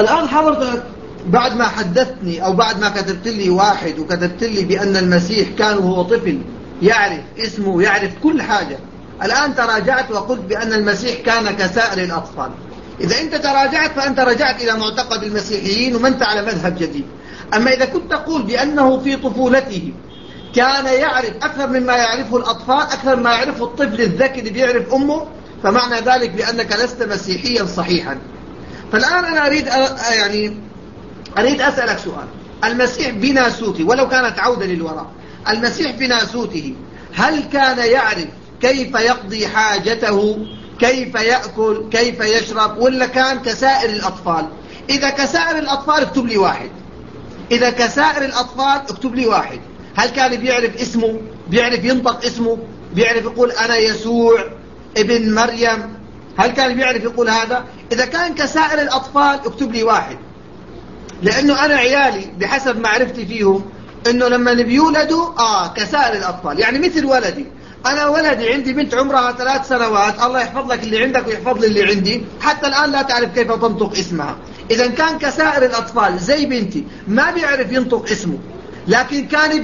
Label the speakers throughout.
Speaker 1: الآن حضرتك بعد ما حدثتني أو بعد ما كتبت لي واحد وكتبت لي بأن المسيح كان وهو طفل يعرف اسمه ويعرف كل حاجة، الآن تراجعت وقلت بأن المسيح كان كسائر الأطفال. إذا أنت تراجعت فأنت رجعت إلى معتقد المسيحيين وما أنت على مذهب جديد. أما إذا كنت تقول بأنه في طفولته كان يعرف أكثر مما يعرفه الأطفال، أكثر ما يعرفه الطفل الذكي اللي بيعرف أمه، فمعنى ذلك بأنك لست مسيحيا صحيحا. فالآن أنا أريد أسألك سؤال. المسيح بناسوته، ولو كانت عودة للوراء، المسيح بناسوته هل كان يعرف كيف يقضي حاجته، كيف يأكل، كيف يشرب، ولا كان كسائر الأطفال؟ إذا كسائر الأطفال اكتب لي واحد. إذا كسائر الأطفال اكتب لي واحد. هل كان بيعرف اسمه، بيعرف ينطق اسمه، بيعرف يقول أنا يسوع ابن مريم؟ هل كان بيعرف يقول هذا؟ إذا كان كسائر الأطفال اكتب لي واحد، لأنه أنا عيالي بحسب معرفتي فيهم إنه لما بيولدوا كسائر الأطفال. يعني مثل ولدي، أنا ولدي عندي بنت عمرها 3 سنوات، الله يحفظ لك اللي عندك ويحفظ لي اللي عندي، حتى الآن لا تعرف كيف تنطق اسمها. إذا كان كسائر الأطفال زي بنتي ما بيعرف ينطق اسمه، لكن كان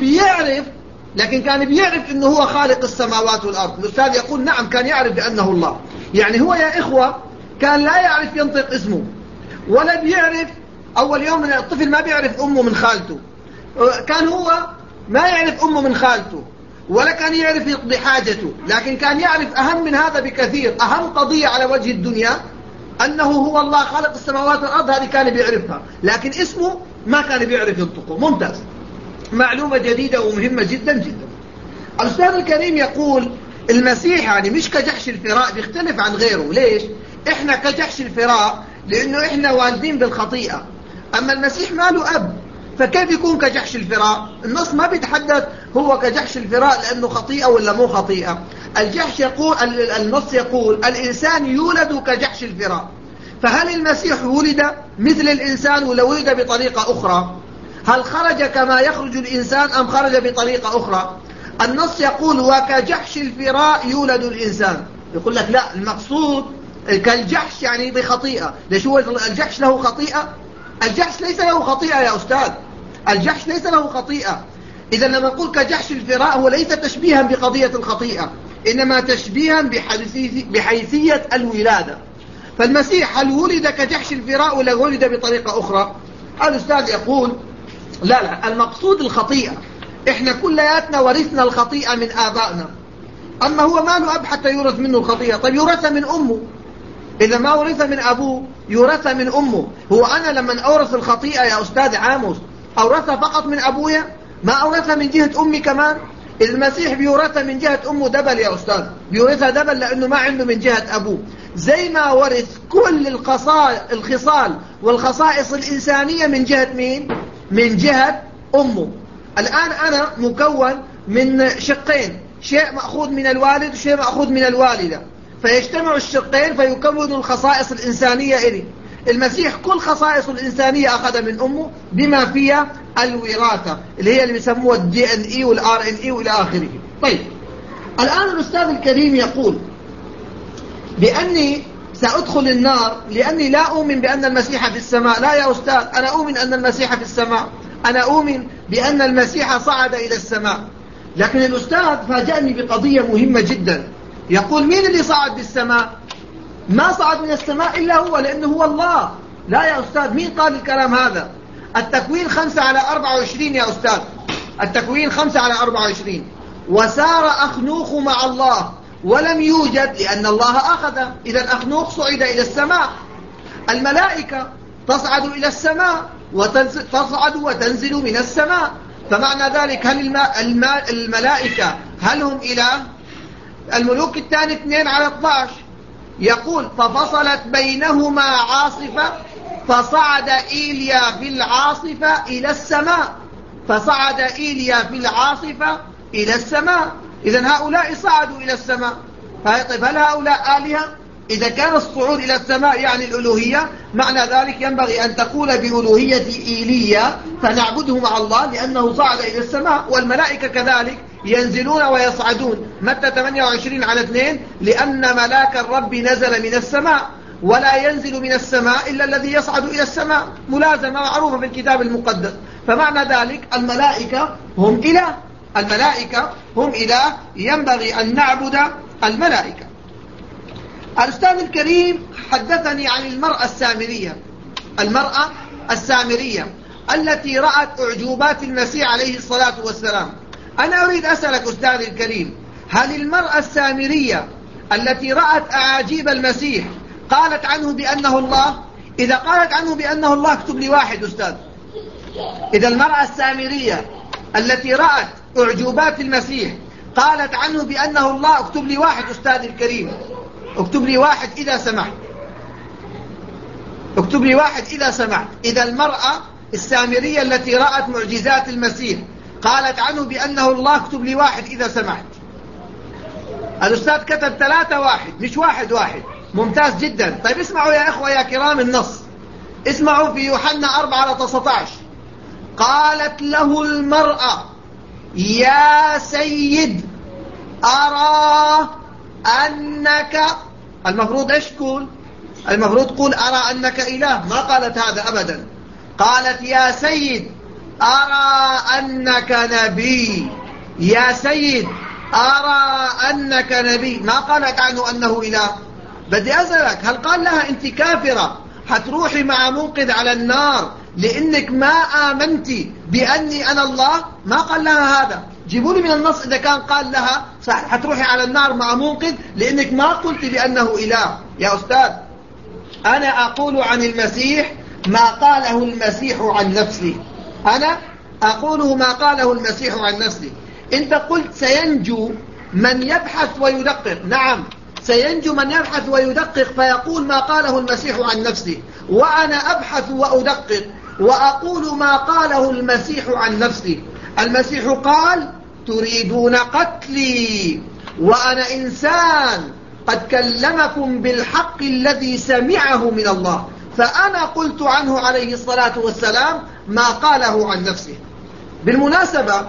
Speaker 1: بيعرف إنه هو خالق السماوات والأرض. الأستاذ يقول نعم كان يعرف بأنه الله. يعني هو يا إخوة كان لا يعرف ينطق اسمه، ولا بيعرف. أول يوم من الطفل ما بيعرف أمه من خالته، كان هو ما يعرف أمه من خالته، ولا كان يعرف يقضي حاجته، لكن كان يعرف أهم من هذا بكثير. أهم قضية على وجه الدنيا أنه هو الله خالق السماوات والأرض، هذه كان بيعرفها، لكن اسمه ما كان بيعرف ينطقه. ممتاز، معلومة جديدة ومهمة جدا جدا. الأستاذ الكريم يقول المسيح يعني مش كجحش الفراء، بيختلف عن غيره. ليش؟ إحنا كجحش الفراء لأنه إحنا والدين بالخطيئة، أما المسيح ما له أب، فكيف يكون كجحش الفراء؟ النص ما بيتحدث هو كجحش الفراء لأنه خطيئة ولا مو خطيئة. الجحش يقول، النص يقول الإنسان يولد كجحش الفراء. فهل المسيح ولد مثل الإنسان ولا ولد بطريقة أخرى؟ هل خرج كما يخرج الإنسان أم خرج بطريقة أخرى؟ النص يقول وكجحش الفراء يولد الإنسان. يقول لك لا، المقصود كالجحش يعني بخطيئة. ليش هو الجحش له خطيئة؟ الجحش ليس له خطيئة يا أستاذ، الجحش ليس له خطيئة. إذا لما نقول كجحش الفراء هو ليس تشبيها بقضية الخطيئة، إنما تشبيها بحيثية الولادة. فالمسيح هل ولد كجحش الفراء ولا ولد بطريقة أخرى؟ الأستاذ يقول لا، المقصود الخطيئة. إحنا كلياتنا ورثنا الخطيئة من آبائنا، أما هو ما له أب حتى يورث منه الخطيئة. طيب يورث من أمه، إذا ما ورث من أبوه يورث من أمه. هو أنا لما أورث الخطيئة يا أستاذ عاموس أورثها فقط من أبويا؟ ما أورثها من جهة أمي كمان؟ إذا المسيح بيورثها من جهة أمه دبل يا أستاذ، بيورثها دبل لأنه ما عنده من جهة أبوه. زي ما ورث كل الخصال والخصائص الإنسانية من جهة مين؟ من جهة أمه. الآن أنا مكون من شقين، شيء مأخوذ من الوالد وشيء مأخوذ من الوالدة، فيجتمع الشقين فيكونوا الخصائص الإنسانية إلي. المسيح كل خصائص الإنسانية أخذ من أمه بما فيها الوراثة اللي هي اللي بيسموها DNA والRNA وإلى آخره. طيب الآن الأستاذ الكريم يقول بأني سأدخل النار لأني لا أؤمن بأن المسيح في السماء. لا يا أستاذ، أنا أؤمن أن المسيح في السماء، أنا أؤمن بأن المسيح صعد إلى السماء. لكن الأستاذ فاجأني بقضية مهمة جدا. يقول مين اللي صعد بالسماء؟ ما صعد من السماء إلا هو، لأنه هو الله. لا يا أستاذ، مين قال الكلام هذا؟ التكوين 5:24 يا أستاذ، التكوين 5:24. وسار أخنوخ مع الله ولم يوجد لأن الله أخذه. إذا أخنوخ صعد إلى السماء. الملائكة تصعد إلى السماء تصعد وتنزل من السماء. فمعنى ذلك هل الملائكة هل هم إله؟ الملوك الثاني 2:12 يقول ففصلت بينهما عاصفة فصعد إيليا في العاصفة إلى السماء. فصعد إيليا في العاصفة إلى السماء. إذن هؤلاء صعدوا إلى السماء. طيب هل هؤلاء آلهة؟ إذا كان الصعود إلى السماء يعني الألوهية، معنى ذلك ينبغي أن تقول بألوهية إيليا فنعبده مع الله لأنه صعد إلى السماء. والملائكة كذلك ينزلون ويصعدون. متى 28:2 لأن ملاك الرب نزل من السماء. ولا ينزل من السماء إلا الذي يصعد إلى السماء، ملازمة معروفة في الكتاب المقدس. فمعنى ذلك الملائكة هم إله، الملائكة هم إله، ينبغي أن نعبد الملائكة. الأستاذ الكريم حدثني عن المرأة السامرية، المرأة السامرية التي رأت أعجوبات المسيح عليه الصلاة والسلام. أنا أريد أسألك أستاذ الكريم، هل المرأة السامرية التي رأت أعاجيب المسيح قالت عنه بأنه الله؟ إذا قالت عنه بأنه الله اكتب لي واحد أستاذ. إذا المرأة السامرية التي رأت أعجوبات المسيح قالت عنه بأنه الله، اكتب لي واحد أستاذ الكريم، اكتب لي واحد إذا سمحت، اكتب لي واحد إذا سمحت. إذا المرأة السامرية التي رأت معجزات المسيح قالت عنه بأنه الله، اكتب لي واحد إذا سمحت. الأستاذ كتب 3 واحد، مش واحد. ممتاز جدا. طيب اسمعوا يا إخوة يا كرام النص، اسمعوا في يوحنا 4:19. قالت له المرأة: يا سيد أرى أنك، المفروض إيش تقول؟ المفروض تقول أرى أنك إله، ما قالت هذا أبدا. قالت: يا سيد أرى أنك نبي، يا سيد أرى أنك نبي، ما قالت عنه أنه إله. بدي أسألك، هل قال لها أنت كافرة حتروحي مع منقذ على النار لأنك ما آمنتي بأني أنا الله؟ ما قال لها هذا. جيبوا لي من النص إذا كان قال لها صح حتروحي على النار مع منقذ لأنك ما قلت بأنه إله. يا أستاذ، أنا أقول عن المسيح ما قاله المسيح عن نفسه، أنا أقوله ما قاله المسيح عن نفسه. أنت قلت سينجو من يبحث ويدقق، نعم سينجو من يبحث ويدقق فيقول ما قاله المسيح عن نفسه، وأنا أبحث وأدقق وأقول ما قاله المسيح عن نفسه. المسيح قال: تريدون قتلي وأنا إنسان قد كلمكم بالحق الذي سمعه من الله. فأنا قلت عنه عليه الصلاة والسلام ما قاله عن نفسه. بالمناسبة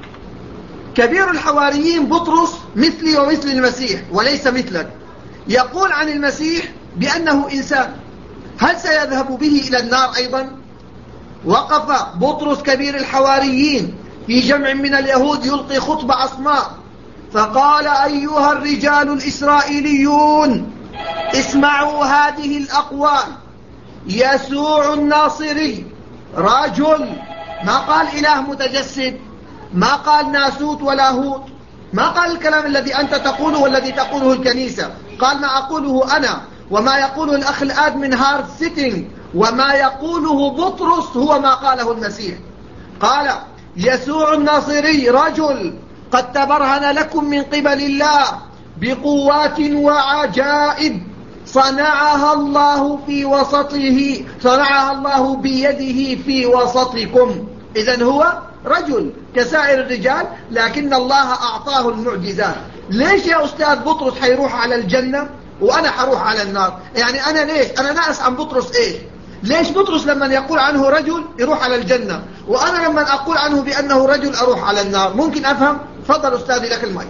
Speaker 1: كبير الحواريين بطرس مثلي ومثل المسيح وليس مثلك، يقول عن المسيح بأنه إنسان. هل سيذهب به إلى النار أيضا؟ وقف بطرس كبير الحواريين في جمع من اليهود يلقي خطبة عصماء فقال: أيها الرجال الإسرائيليون، اسمعوا هذه الأقوال. يسوع الناصري رجل، ما قال إله متجسد، ما قال ناسوت ولا هوت، ما قال الكلام الذي أنت تقوله والذي تقوله الكنيسة، قال ما أقوله أنا وما يقوله الأخ الآدمن هارد سيتنج وما يقوله بطرس هو ما قاله المسيح. قال: يسوع الناصري رجل قد تبرهن لكم من قبل الله بقوات وعجائب صنعها الله في وسطه، صنعها الله بيده في وسطكم. إذن هو رجل كسائر الرجال لكن الله أعطاه المعجزات. ليش يا أستاذ بطرس حيروح على الجنة وأنا حروح على النار؟ يعني أنا ليش؟ أنا ناقص عن بطرس إيش؟ ليش بطرس لما يقول عنه رجل يروح على الجنة وأنا لما أقول عنه بأنه رجل أروح على النار؟ ممكن أفهم؟ تفضل أستاذي لك المايك.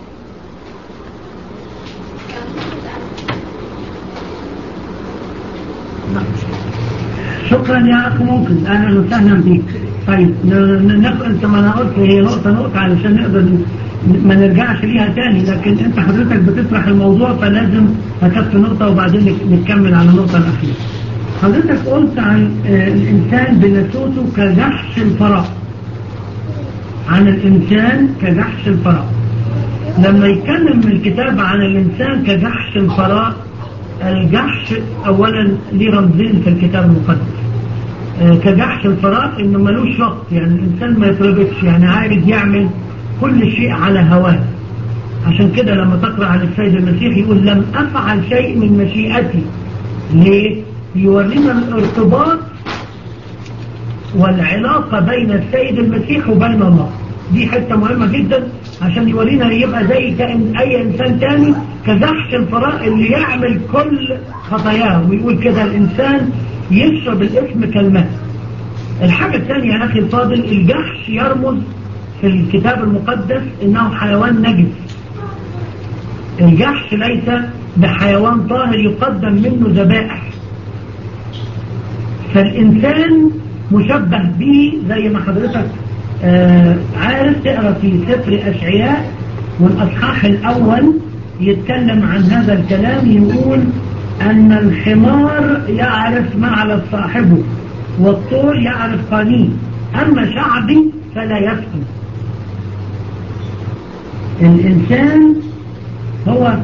Speaker 2: شكرا يا أخي، ممكن أهلا وسهلا بيك. طيب انت ما انا قلت هي نقطة علشان نقدر ما نرجعش ليها تاني، لكن انت حضرتك بتطرح الموضوع فلازم هتكفي نقطة وبعدين نكمل على النقطة الأخيرة. حضرتك قلت عن الإنسان بنسوته كجحش الفراء، عن الإنسان كجحش الفراء. لما يتكلم الكتاب عن الإنسان كجحش الفراء، الجحش أولا ليه رمزين في الكتاب المقدس. كجحش الفراء إنه ملوش وقت، يعني الإنسان ما يتربطش، يعني عايز يعمل كل شيء على هواه. عشان كده لما تقرأ عن السيد المسيح يقول: لم أفعل شيء من مشيئتي. ليه؟ يورينا الارتباط والعلاقة بين السيد المسيح وبين الله. دي حتة مهمة جدا عشان يورينا يبقى زي أي إنسان تاني كجحش الفراء اللي يعمل كل خطاياه. ويقول كده الإنسان يشرب الاسم كالماء. الحاجة الثانية يا أخي الفاضل، الجحش يرمز في الكتاب المقدس إنه حيوان نجس. الجحش ليس بحيوان طاهر يقدم منه ذبائح. فالإنسان مشبه به زي ما حضرتك عارف تقرأ في سفر أشعياء والأصحاح الأول يتكلم عن هذا الكلام، يقول أن الحمار يعرف معلف صاحبه والطور يعرف قانيه، أما شعبي فلا يفهم. الإنسان هو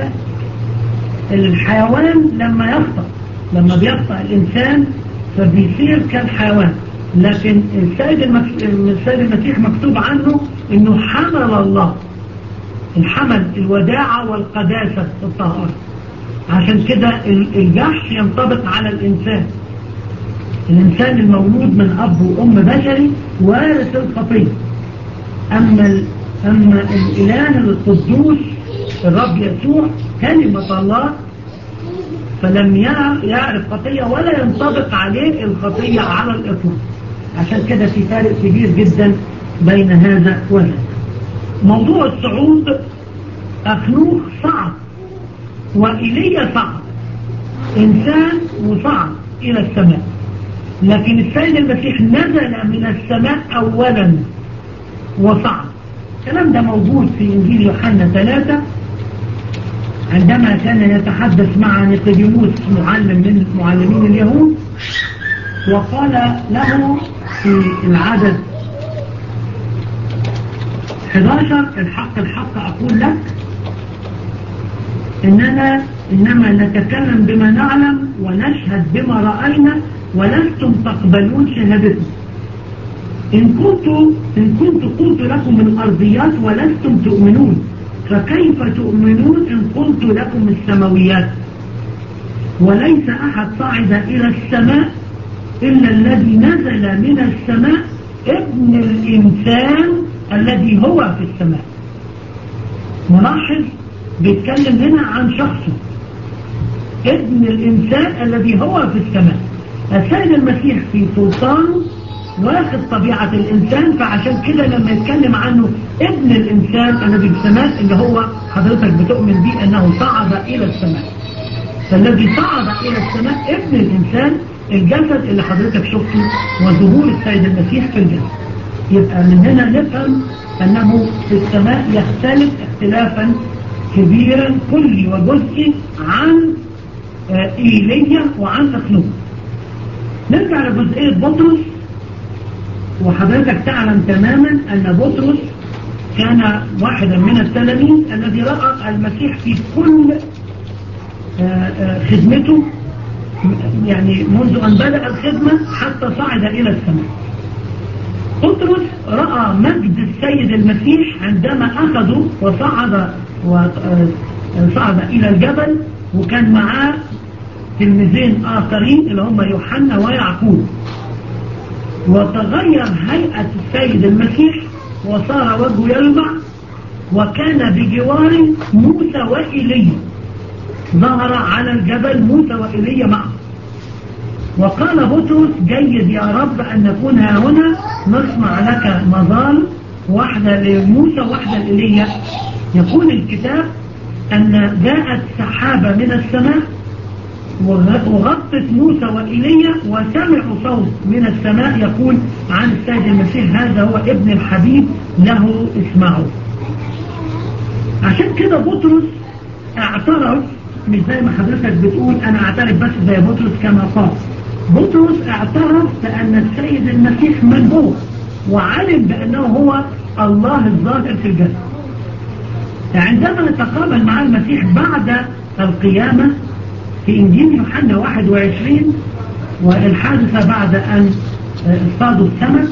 Speaker 2: كالحيوان لما بيخطأ الإنسان فبيصير كالحيوان، لكن السيد المسيح مكتوب عنه إنه حمل الله، الحمل الوداعة والقداسة الطهارة. عشان كده الجحش ينطبق على الإنسان المولود من أب وأم بشري وارث الخطية. أما الإله القدوس الرب يسوع كلمة الله فلم يعرف خطية ولا ينطبق عليه الخطية على الإطلاق. عشان كده في فارق كبير جدا بين هذا وهذا. موضوع الصعود، أخنوخ صعد وإيليا صعد، إنسان وصعد إلى السماء، لكن السيد المسيح نزل من السماء أولا وصعد. الكلام ده موجود في إنجيل يوحنا 3 عندما كان يتحدث مع نيقوديموس معلم من معلمين اليهود، وقال له في العدد 11: الحق الحق أقول لك إنما نتكلم بما نعلم ونشهد بما رأينا ولستم تقبلون شهادتنا. إن كنت قلت لكم الأرضيات ولستم تؤمنون، فكيف تؤمنون إن قلت لكم السماويات؟ وليس أحد صعد إلى السماء إلا الذي نزل من السماء، ابن الإنسان الذي هو في السماء. ملاحظ بيتكلم هنا عن شخصه، ابن الإنسان الذي هو في السماء. السيد المسيح في سلطانه واخد طبيعة الإنسان، فعشان كده لما يتكلم عنه ابن الإنسان الذي في السماء اللي هو حضرتك بتؤمن به أنه صعد إلى السماء، فالذي صعد إلى السماء ابن الإنسان الجسد اللي حضرتك شفته وظهور السيد المسيح في الجسد. يبقى من هنا نفهم أنه في السماء يختلف اختلافا كبيرا كلي وجزئي عن إيليا وعن أخنوخ. نرجع لجزئية بطرس. وحضرتك تعلم تماما أن بطرس كان واحدا من التلاميذ الذي رأى المسيح في كل خدمته، يعني منذ أن بدأ الخدمة حتى صعد إلى السماء. بطرس رأى مجد السيد المسيح عندما أخذه وصعد إلى الجبل، وكان معاه تلميذين آخرين اللي هم يوحنا ويعقوب، وتغير هيئة السيد المسيح وصار وجهه يلمع، وكان بجوار موسى وإيليا، ظهر على الجبل موسى وإيليا معه. وقال بطرس: جيد يا رب أن نكون هنا نصنع لك مظال، واحدة لموسى واحدة لإيليا. يقول الكتاب أن جاءت سحابة من السماء وغطت موسى وإيليا، وسمعوا صوت من السماء يقول عن السيد المسيح: هذا هو ابن الحبيب له اسمعوا. عشان كده بطرس اعترف، مش زي ما حضرتك بتقول أنا اعترف بس زي بطرس كما قال. بطرس اعترف بأن السيد المسيح من هو، وعلم بأنه هو الله الظاهر في الجسد. عندما تقابل مع المسيح بعد القيامة في إنجيل يوحنا 21، والحادثة بعد أن اصطادوا السمك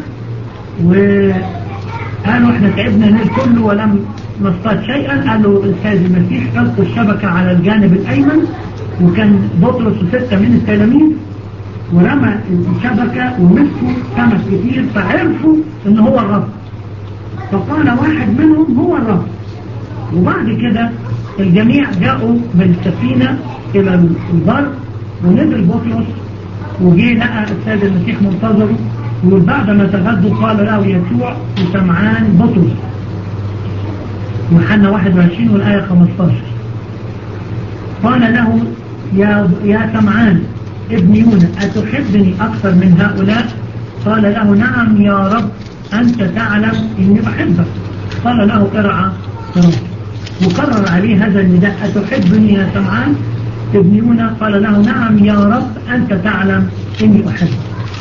Speaker 2: وقالوا احنا تعبنا الليل كله ولم نصطاد شيئا، قالوا السيد المسيح ألقوا الشبكة على الجانب الأيمن، وكان بطرس وستة من التلاميذ، ورمى الشبكة ومسكوا سمك كتير، فعرفوا ان هو الرب، فقال واحد منهم هو الرب. وبعد كده الجميع جاءوا بالسفينة إلى البر، ونزل بطرس وجي لقى السيد المسيح منتظره، وبعد ما تغدوا قال له يسوع وسمعان بطرس، يوحنا 21 والآية 15: قال له يا سمعان ابن يونس أتحبني أكثر من هؤلاء؟ قال له نعم يا رب أنت تعلم إني بحبك. قال له ارعى خرافي. وكرر عليه هذا النداء أتحبني يا سمعان ابن يونس؟ قال له نعم يا رب أنت تعلم إني أحبك.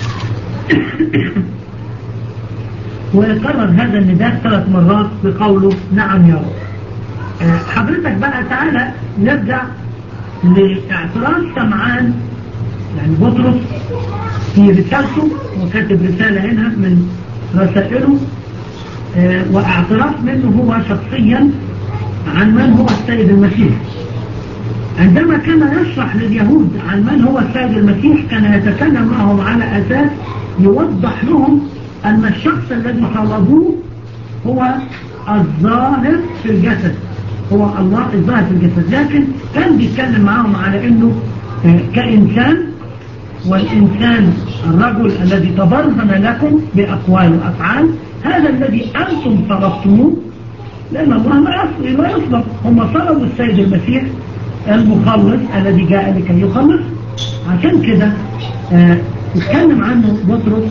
Speaker 2: ويكرر هذا النداء 3 مرات بقوله نعم يا رب. حضرتك بقى تعالى نرجع لاعتراف سمعان يعني بطرس في رسالته، وكاتب رسالة هنا من رسائله، واعتراف منه هو شخصيا عن من هو السيد المسيح. عندما كان يشرح لليهود عن من هو السيد المسيح كان يتكلم معهم على أساس يوضح لهم أن الشخص الذي طلبوه هو الظاهر في الجسد، هو الله الظاهر في الجسد. لكن كان بيتكلم معهم على أنه كإنسان، والإنسان الرجل الذي تبرهن لكم بأقوال وأفعال، هذا الذي أنتم طلبتموه، لأن الله لا يصدق. هم طلبوا السيد المسيح المخلص الذي جاء لكي يخلص. عشان كده اتكلم عنه بطرس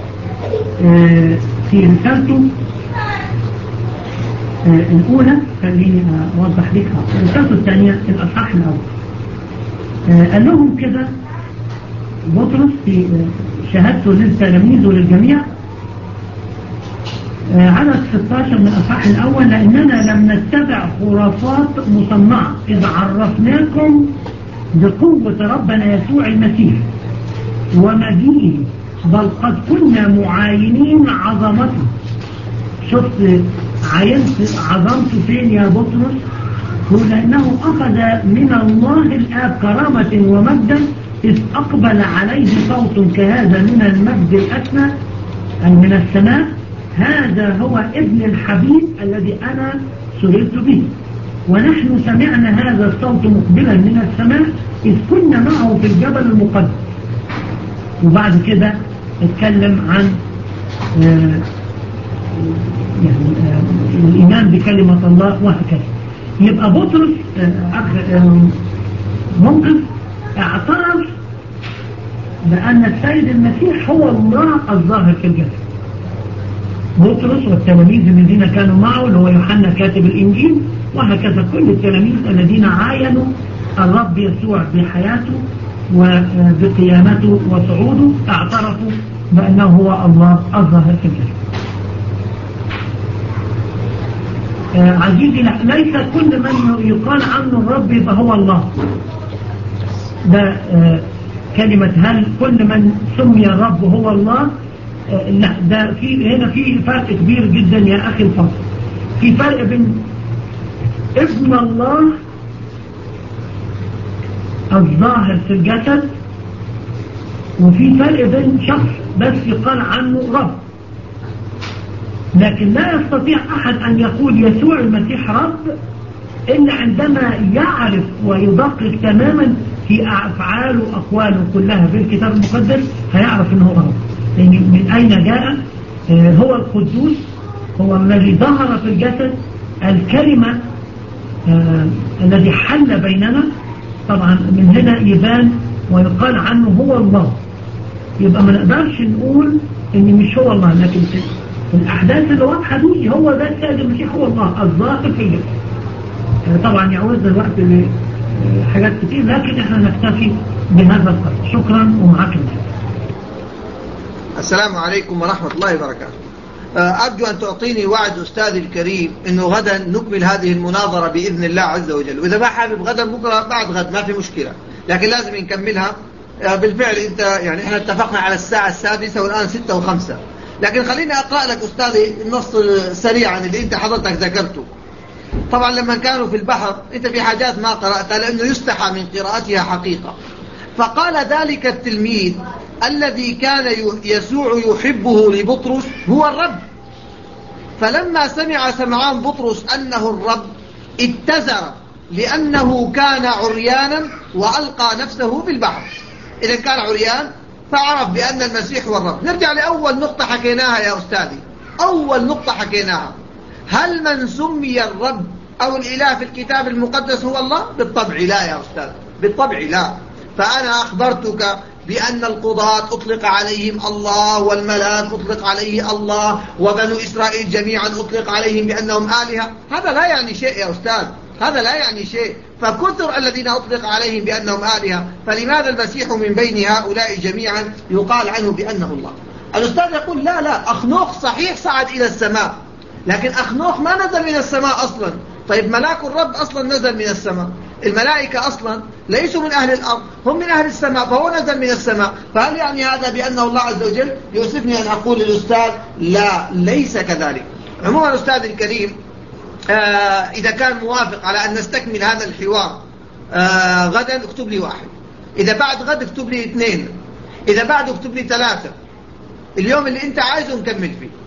Speaker 2: في رسالته الأولى. خليني أوضح لك رسالته الثانية الأصحاح الأول. قال لهم كده بطرس في شهادته للتلاميذ وللجميع عدد 16 من الأصحاح الأول: لأننا لم نتبع خرافات مصنعة إذ عرفناكم بقوة ربنا يسوع المسيح ومجيئه، بل قد كنا معاينين عظمته. شفت عينت عظمته فين يا بطرس؟ هو لأنه أخذ من الله الآب كرامة ومجدا إذ أقبل عليه صوت كهذا من المجد الأسمى أي من السماء: هذا هو ابن الحبيب الذي أنا سررت به. ونحن سمعنا هذا الصوت مقبلا من السماء إذ كنا معه في الجبل المقدس. وبعد كده اتكلم عن الإيمان بكلمة الله وهكذا. يبقى بطرس ممكن اعترف بأن السيد المسيح هو الله الظاهر في الجسد. بطرس والتلاميذ الذين كانوا معه اللي هو يوحنا كاتب الإنجيل، وهكذا كل التلاميذ الذين عاينوا الرب يسوع بحياته وبقيامته وصعوده اعترفوا بأنه هو الله الظاهر في الجسد. عزيزي، ليس كل من يقال عنه الرب يبقى هو الله. ده كلمة هل كل من سمي الرب هو الله؟ لا، ده هنا في فرق كبير جدا يا أخي الفاضل. في فرق بين ابن الله الظاهر في الجسد، وفي فرق بين شخص بس يقال عنه رب. لكن لا يستطيع أحد أن يقول يسوع المسيح رب إلا عندما يعرف ويدقق تماما في أفعاله وأقواله كلها في الكتاب المقدس، هيعرف أنه رب. يعني من أين جاء؟ هو القدوس، هو الذي ظهر في الجسد، الكلمة الذي حل بيننا. طبعا من هنا يبان ويقال عنه هو الله. يبقى ما نقدرش نقول إن مش هو الله، لكن في الأحداث اللي واضحة دي هو ده السيد المسيح هو الله الظاهر في الجسد. طبعا يعوز الوقت لحاجات كتير، لكن احنا نكتفي بهذا القدر. شكرا ومعاك المسيح.
Speaker 1: السلام عليكم ورحمة الله وبركاته. أرجو أن تعطيني وعد أستاذي الكريم أنه غدا نكمل هذه المناظرة بإذن الله عز وجل، وإذا ما حابب غدا بكرة بعد غد ما في مشكلة، لكن لازم نكملها. بالفعل أنت يعني إحنا اتفقنا على الساعة 6 والآن 6:05، لكن خليني أقرأ لك أستاذي النص سريعا اللي أنت حضرتك ذكرته. طبعا لما كانوا في البحر أنت في حاجات ما قرأتها لأنه يستحى من قراءتها حقيقة. فقال ذلك التلميذ الذي كان يسوع يحبه لبطرس هو الرب. فلما سمع سمعان بطرس أنه الرب اتزر لأنه كان عريانا وألقى نفسه في البحر. إذا كان عريان فعرف بأن المسيح هو الرب. نرجع لأول نقطة حكيناها يا أستاذي. أول نقطة حكيناها: هل من سمي الرب أو الإله في الكتاب المقدس هو الله؟ بالطبع لا يا أستاذ، بالطبع لا. فأنا أخبرتك بأن القضاة أطلق عليهم الله، والملاك أطلق عليه الله، وبنو إسرائيل جميعا أطلق عليهم بأنهم آلهة. هذا لا يعني شيء يا أستاذ، هذا لا يعني شيء. فكثر الذين أطلق عليهم بأنهم آلهة، فلماذا المسيح من بين هؤلاء جميعا يقال عنه بأنه الله؟ الأستاذ يقول لا، أخنوخ صحيح صعد إلى السماء، لكن أخنوخ ما نزل من السماء أصلا. طيب ملاك الرب أصلا نزل من السماء، الملائكة أصلا ليسوا من أهل الأرض، هم من أهل السماء، فهو نزل من السماء. فهل يعني هذا بأنه الله عز وجل؟ يؤسفني أن أقول للأستاذ لا، ليس كذلك. عموما الأستاذ الكريم، إذا كان موافق على أن نستكمل هذا الحوار غدا اكتب لي 1، إذا بعد غد اكتب لي 2، إذا بعد اكتب لي 3. اليوم اللي أنت عايزه نكمل فيه.